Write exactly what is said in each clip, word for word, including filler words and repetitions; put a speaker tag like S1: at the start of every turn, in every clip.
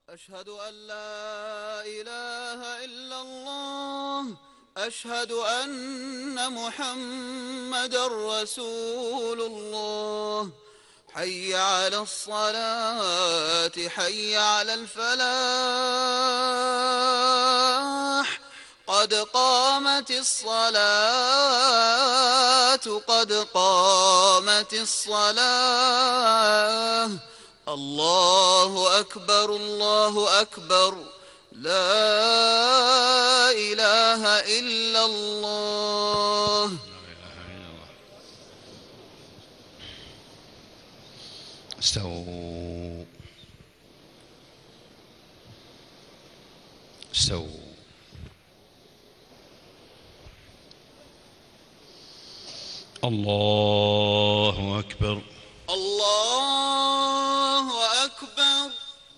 S1: أشهد أن لا إله إلا الله. أشهد أن محمدًا رسول الله. حي على الصلاة، حي على الفلاح. قد قامت الصلاة، قد قامت الصلاة. الله أكبر، الله أكبر، لا إله إلا الله.
S2: استووا استووا. الله أكبر،
S1: الله أكبر.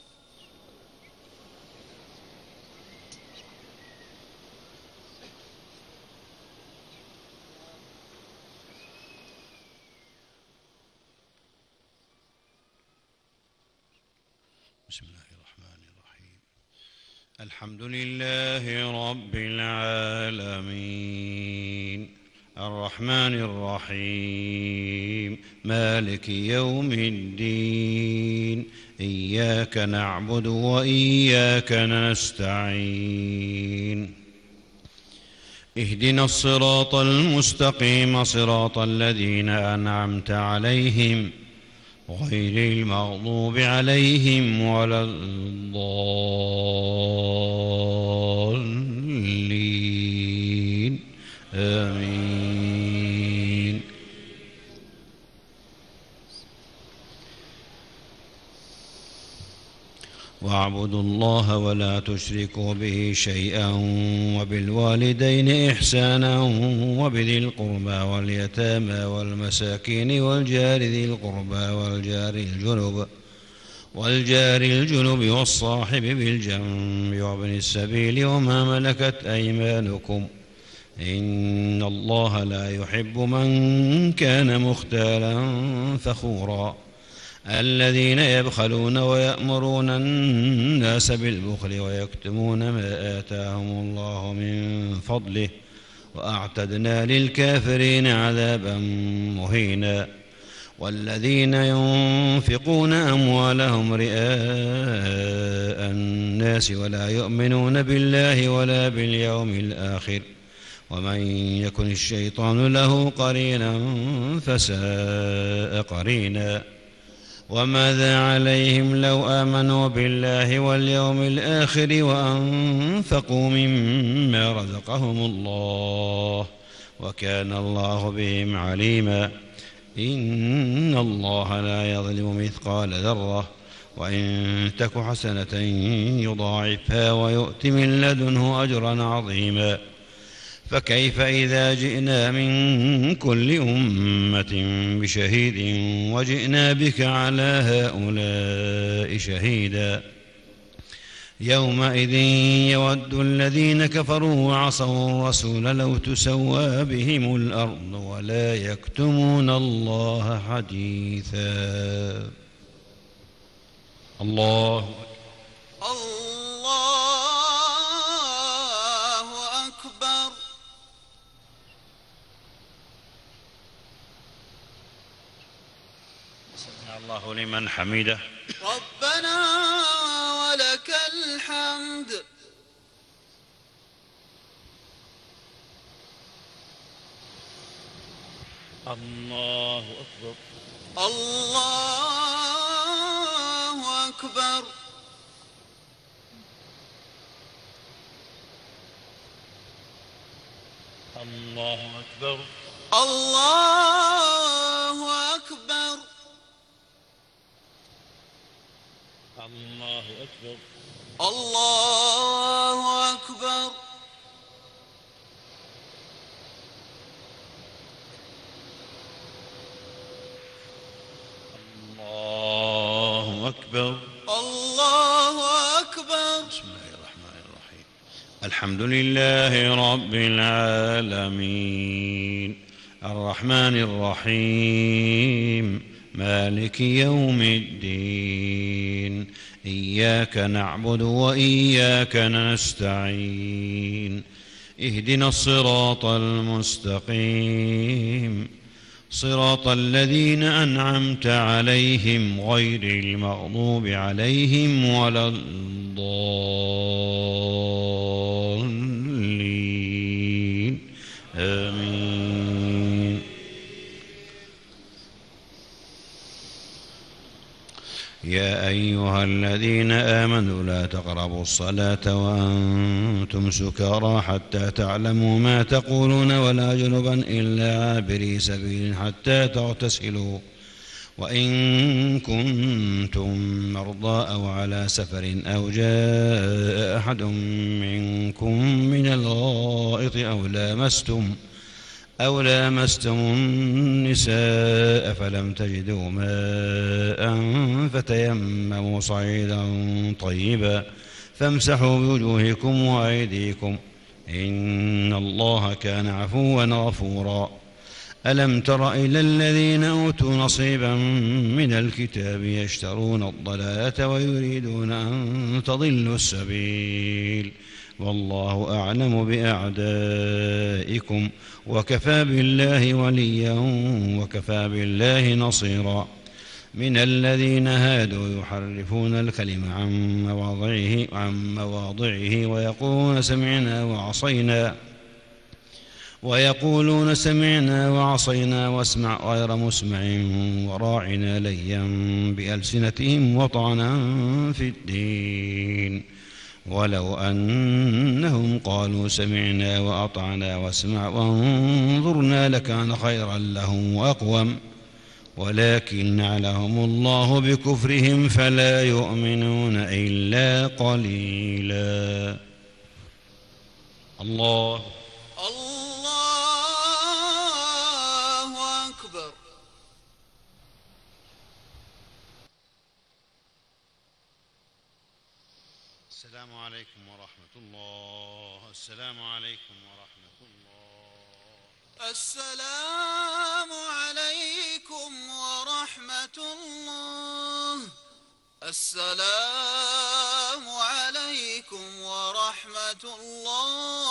S2: بسم الله الرحمن الرحيم. الحمد لله رب العالمين، الرحمن الرحيم، مالك يوم الدين. إياك نعبد وإياك نستعين. اهدنا الصراط المستقيم، صراط الذين أنعمت عليهم غير المغضوب عليهم ولا الضالين. آمين. واعبدوا الله ولا تشركوا به شيئا، وبالوالدين إحسانا، وبذي القربى واليتامى والمساكين والجار ذي القربى والجار الجنب والجار الجنب والصاحب بالجنب وابن السبيل وما ملكت أيمانكم، إن الله لا يحب من كان مختالا فخورا. الذين يبخلون ويأمرون الناس بالبخل ويكتمون ما آتاهم الله من فضله، وأعتدنا للكافرين عذابا مهينا. والذين ينفقون أموالهم رئاء الناس ولا يؤمنون بالله ولا باليوم الآخر، ومن يكن الشيطان له قرينا فساء قرينا. وماذا عليهم لو آمنوا بالله واليوم الآخر وأنفقوا مما رزقهم الله، وكان الله بهم عليما. إن الله لا يظلم مثقال ذرة، وإن تك حسنة يضاعفها ويؤت من لدنه أجرا عظيما. فكيف إذا جئنا من كل أمة بشهيد وجئنا بك على هؤلاء شهيدا؟ يومئذ يود الذين كفروا وعصوا الرسول لو تسوى بهم الأرض ولا يكتمون الله حديثا. الله
S1: الله أكبر.
S2: سمع الله لمن حمده.
S1: ربنا ولك الحمد.
S2: الله أكبر.
S1: الله أكبر.
S2: الله أكبر.
S1: الله أكبر.
S2: الله أكبر.
S1: الله أكبر.
S2: الله أكبر.
S1: الله أكبر.
S2: بسم الله الرحمن الرحيم. الحمد لله رب العالمين، الرحمن الرحيم، مالك يوم الدين. إياك نعبد وإياك نستعين اهدنا الصراط المستقيم صراط الذين أنعمت عليهم غير المغضوب عليهم ولا الضالين آمين. يا أيها الذين آمنوا لا تقربوا الصلاة وأنتم سكارى حتى تعلموا ما تقولون ولا جنبا إلا عابري سبيل حتى تغتسلوا وإن كنتم مرضى أو على سفر أو جاء أحد منكم من الغائط أو لامستم أو لامستم النساء فلم تجدوا ماء فتيمموا صعيدا طيبا فامسحوا بوجوهكم وأيديكم إن الله كان عفوا غفورا. ألم تر إلى الذين أوتوا نصيبا من الكتاب يشترون الضلالة ويريدون أن تضلوا السبيل والله أعلم بأعدائكم وكفى بالله وليا وكفى بالله نصيرا. من الذين هادوا يحرفون الكلم عن مواضعه, عن مواضعه ويقولون سمعنا وعصينا ويقولون سمعنا وعصينا واسمع غير مسمع وراعنا ليا بألسنتهم وطعنا في الدين ولو أنهم قالوا سمعنا وأطعنا واسمع وانظرنا لكان خيرا لهم وأقوم ولكن لعنهم الله بكفرهم فلا يؤمنون إلا قليلا. الله
S1: الله أكبر.
S2: السلام عليكم ورحمة الله. السلام عليكم ورحمة الله.
S1: السلام عليكم ورحمة الله. السلام عليكم ورحمة الله